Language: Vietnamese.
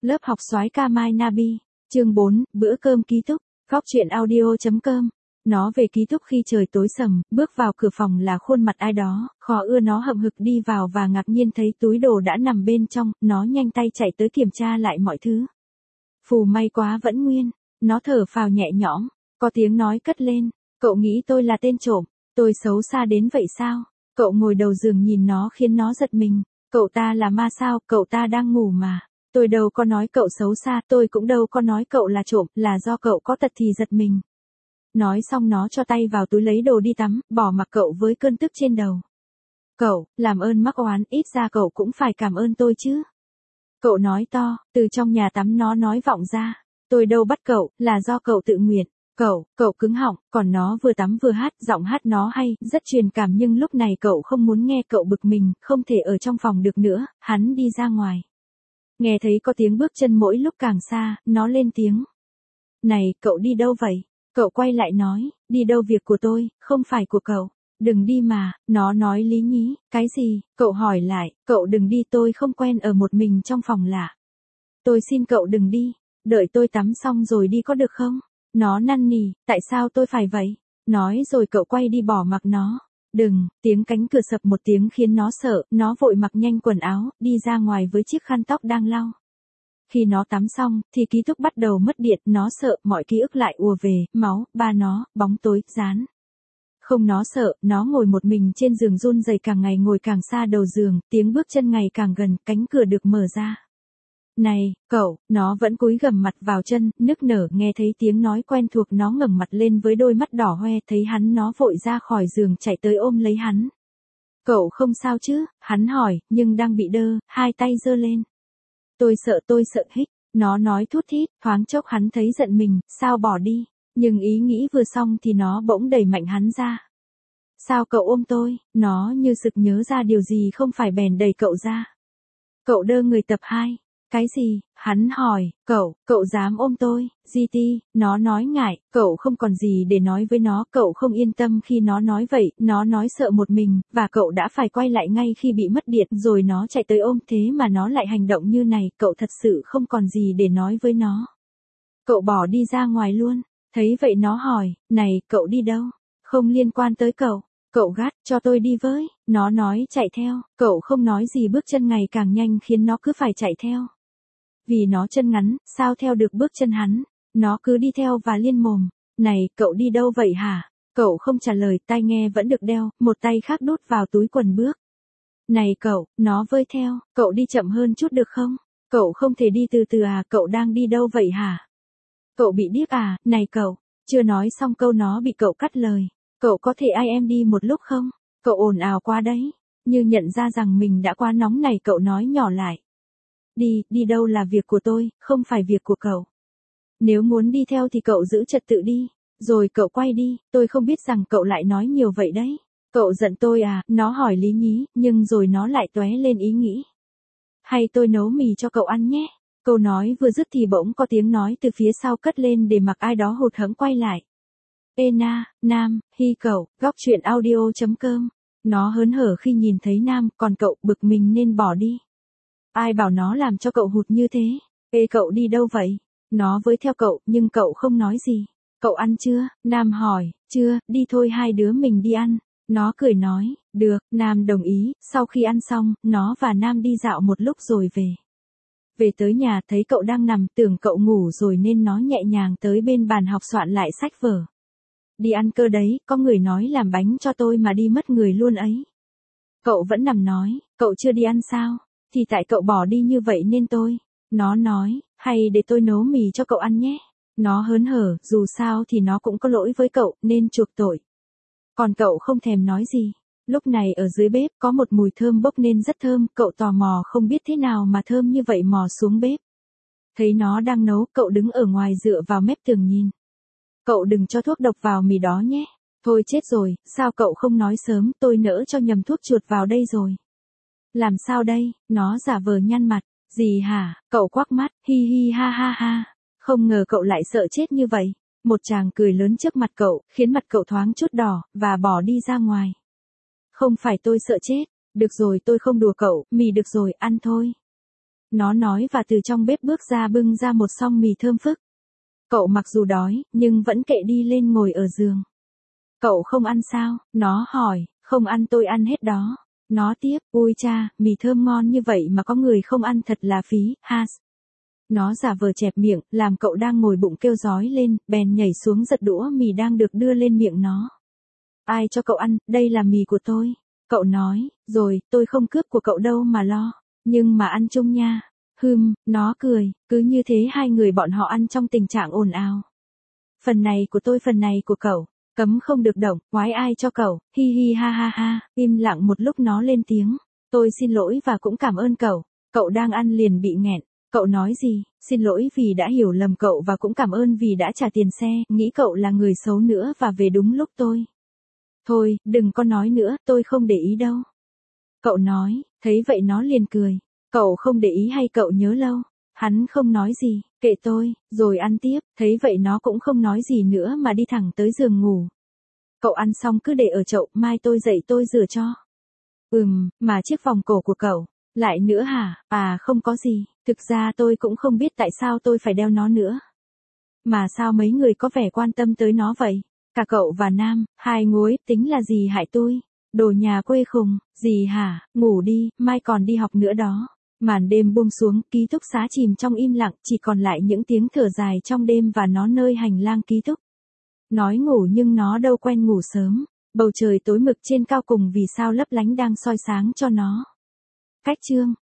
Lớp học soái ca Mai Nabi, chương 4, bữa cơm ký túc, góc truyện audio.com. Nó về ký túc khi trời tối sầm, bước vào cửa phòng là khuôn mặt ai đó, khó ưa nó hậm hực đi vào và ngạc nhiên thấy túi đồ đã nằm bên trong, nó nhanh tay chạy tới kiểm tra lại mọi thứ. Phù may quá vẫn nguyên, nó thở phào nhẹ nhõm, có tiếng nói cất lên, cậu nghĩ tôi là tên trộm, tôi xấu xa đến vậy sao? Cậu ngồi đầu giường nhìn nó khiến nó giật mình, cậu ta là ma sao, cậu ta đang ngủ mà. Tôi đâu có nói cậu xấu xa, tôi cũng đâu có nói cậu là trộm, là do cậu có tật thì giật mình. Nói xong nó cho tay vào túi lấy đồ đi tắm, bỏ mặc cậu với cơn tức trên đầu. Cậu, làm ơn mắc oán, ít ra cậu cũng phải cảm ơn tôi chứ. Cậu nói to, từ trong nhà tắm nó nói vọng ra. Tôi đâu bắt cậu, là do cậu tự nguyện. Cậu cứng họng, còn nó vừa tắm vừa hát, giọng hát nó hay, rất truyền cảm nhưng lúc này cậu không muốn nghe, cậu bực mình, không thể ở trong phòng được nữa, hắn đi ra ngoài. Nghe thấy có tiếng bước chân mỗi lúc càng xa, nó lên tiếng. Này, cậu đi đâu vậy? Cậu quay lại nói, đi đâu việc của tôi, không phải của cậu. Đừng đi mà, nó nói lý nhí, cái gì? Cậu hỏi lại, cậu đừng đi, tôi không quen ở một mình trong phòng lạ. Tôi xin cậu đừng đi, đợi tôi tắm xong rồi đi có được không? Nó năn nỉ, tại sao tôi phải vậy? Nói rồi cậu quay đi bỏ mặc nó. Đừng, tiếng cánh cửa sập một tiếng khiến nó sợ, nó vội mặc nhanh quần áo, đi ra ngoài với chiếc khăn tóc đang lau. Khi nó tắm xong, thì ký túc bắt đầu mất điện, nó sợ, mọi ký ức lại ùa về, máu, ba nó, bóng tối, dán. Không nó sợ, nó ngồi một mình trên giường run rẩy càng ngày ngồi càng xa đầu giường, tiếng bước chân ngày càng gần, cánh cửa được mở ra. Này, cậu, nó vẫn cúi gằm mặt vào chân, nức nở, nghe thấy tiếng nói quen thuộc nó ngẩng mặt lên với đôi mắt đỏ hoe, thấy hắn nó vội ra khỏi giường chạy tới ôm lấy hắn. Cậu không sao chứ, hắn hỏi, nhưng đang bị đơ, hai tay giơ lên. Tôi sợ hích, nó nói thút thít, thoáng chốc hắn thấy giận mình, sao bỏ đi, nhưng ý nghĩ vừa xong thì nó bỗng đẩy mạnh hắn ra. Sao cậu ôm tôi, nó như sực nhớ ra điều gì không phải bèn đẩy cậu ra. Cậu đơ người tập 2. Cái gì? Hắn hỏi, cậu dám ôm tôi, GT, nó nói ngại, cậu không còn gì để nói với nó, cậu không yên tâm khi nó nói vậy, nó nói sợ một mình, và cậu đã phải quay lại ngay khi bị mất điện, rồi nó chạy tới ôm, thế mà nó lại hành động như này, cậu thật sự không còn gì để nói với nó. Cậu bỏ đi ra ngoài luôn, thấy vậy nó hỏi, này, cậu đi đâu? Không liên quan tới cậu. Cậu gắt, cho tôi đi với, nó nói chạy theo, cậu không nói gì bước chân ngày càng nhanh khiến nó cứ phải chạy theo. Vì nó chân ngắn, sao theo được bước chân hắn, nó cứ đi theo và liên mồm, này, cậu đi đâu vậy hả? Cậu không trả lời, tai nghe vẫn được đeo, một tay khác đút vào túi quần bước. Này cậu, nó vơi theo, cậu đi chậm hơn chút được không? Cậu không thể đi từ từ à, cậu đang đi đâu vậy hả? Cậu bị điếc à, này cậu, chưa nói xong câu nó bị cậu cắt lời. Cậu có thể ai em đi một lúc không? Cậu ồn ào quá đấy. Như nhận ra rằng mình đã quá nóng này cậu nói nhỏ lại. Đi đâu là việc của tôi, không phải việc của cậu. Nếu muốn đi theo thì cậu giữ trật tự đi. Rồi cậu quay đi, tôi không biết rằng cậu lại nói nhiều vậy đấy. Cậu giận tôi à, nó hỏi lý nhí, nhưng rồi nó lại tóe lên ý nghĩ. Hay tôi nấu mì cho cậu ăn nhé. Câu nói vừa dứt thì bỗng có tiếng nói từ phía sau cất lên để mặc ai đó hụt hẫng quay lại. Ê na, Nam, hi cậu, góc truyện audio.com. Nó hớn hở khi nhìn thấy Nam, còn cậu bực mình nên bỏ đi. Ai bảo nó làm cho cậu hụt như thế? Ê cậu đi đâu vậy? Nó với theo cậu, nhưng cậu không nói gì. Cậu ăn chưa? Nam hỏi, chưa, đi thôi hai đứa mình đi ăn. Nó cười nói, được, Nam đồng ý, sau khi ăn xong, nó và Nam đi dạo một lúc rồi về. Về tới nhà thấy cậu đang nằm, tưởng cậu ngủ rồi nên nó nhẹ nhàng tới bên bàn học soạn lại sách vở. Đi ăn cơ đấy, có người nói làm bánh cho tôi mà đi mất người luôn ấy. Cậu vẫn nằm nói, cậu chưa đi ăn sao? Thì tại cậu bỏ đi như vậy nên tôi. Nó nói, hay để tôi nấu mì cho cậu ăn nhé. Nó hớn hở, dù sao thì nó cũng có lỗi với cậu, nên chuộc tội. Còn cậu không thèm nói gì. Lúc này ở dưới bếp có một mùi thơm bốc nên rất thơm, cậu tò mò không biết thế nào mà thơm như vậy mò xuống bếp. Thấy nó đang nấu, cậu đứng ở ngoài dựa vào mép tường nhìn. Cậu đừng cho thuốc độc vào mì đó nhé. Thôi chết rồi, sao cậu không nói sớm, tôi nỡ cho nhầm thuốc chuột vào đây rồi. Làm sao đây, nó giả vờ nhăn mặt. Gì hả, cậu quắc mắt, hi hi ha ha ha. Không ngờ cậu lại sợ chết như vậy. Một chàng cười lớn trước mặt cậu, khiến mặt cậu thoáng chút đỏ, và bỏ đi ra ngoài. Không phải tôi sợ chết, được rồi tôi không đùa cậu, mì được rồi, ăn thôi. Nó nói và từ trong bếp bước ra bưng ra một song mì thơm phức. Cậu mặc dù đói, nhưng vẫn kệ đi lên ngồi ở giường. Cậu không ăn sao? Nó hỏi, không ăn tôi ăn hết đó. Nó tiếp, ui cha, mì thơm ngon như vậy mà có người không ăn thật là phí, has. Nó giả vờ chẹp miệng, làm cậu đang ngồi bụng kêu rói lên, bèn nhảy xuống giật đũa mì đang được đưa lên miệng nó. Ai cho cậu ăn, đây là mì của tôi. Cậu nói, rồi, tôi không cướp của cậu đâu mà lo. Nhưng mà ăn chung nha. Nó cười, cứ như thế hai người bọn họ ăn trong tình trạng ồn ào. Phần này của tôi, phần này của cậu. Cấm không được động, quái ai cho cậu, hi hi ha ha ha. Im lặng một lúc nó lên tiếng. Tôi xin lỗi và cũng cảm ơn cậu. Cậu đang ăn liền bị nghẹn. Cậu nói gì? Xin lỗi vì đã hiểu lầm cậu và cũng cảm ơn vì đã trả tiền xe, nghĩ cậu là người xấu nữa và về đúng lúc tôi. Thôi, đừng có nói nữa, tôi không để ý đâu. Cậu nói, thấy vậy nó liền cười. Cậu không để ý hay cậu nhớ lâu? Hắn không nói gì, kệ tôi, rồi ăn tiếp, thấy vậy nó cũng không nói gì nữa mà đi thẳng tới giường ngủ. Cậu ăn xong cứ để ở chậu, mai tôi dậy tôi rửa cho. Mà chiếc vòng cổ của cậu, lại nữa hả? À không có gì, thực ra tôi cũng không biết tại sao tôi phải đeo nó nữa. Mà sao mấy người có vẻ quan tâm tới nó vậy? Cả cậu và Nam, hai ngối, tính là gì hại tôi? Đồ nhà quê khùng, gì hả? Ngủ đi, mai còn đi học nữa đó. Màn đêm buông xuống, ký túc xá chìm trong im lặng, chỉ còn lại những tiếng thở dài trong đêm và nó nơi hành lang ký túc. Nói ngủ nhưng nó đâu quen ngủ sớm. Bầu trời tối mực trên cao cùng vì sao lấp lánh đang soi sáng cho nó. Cách chương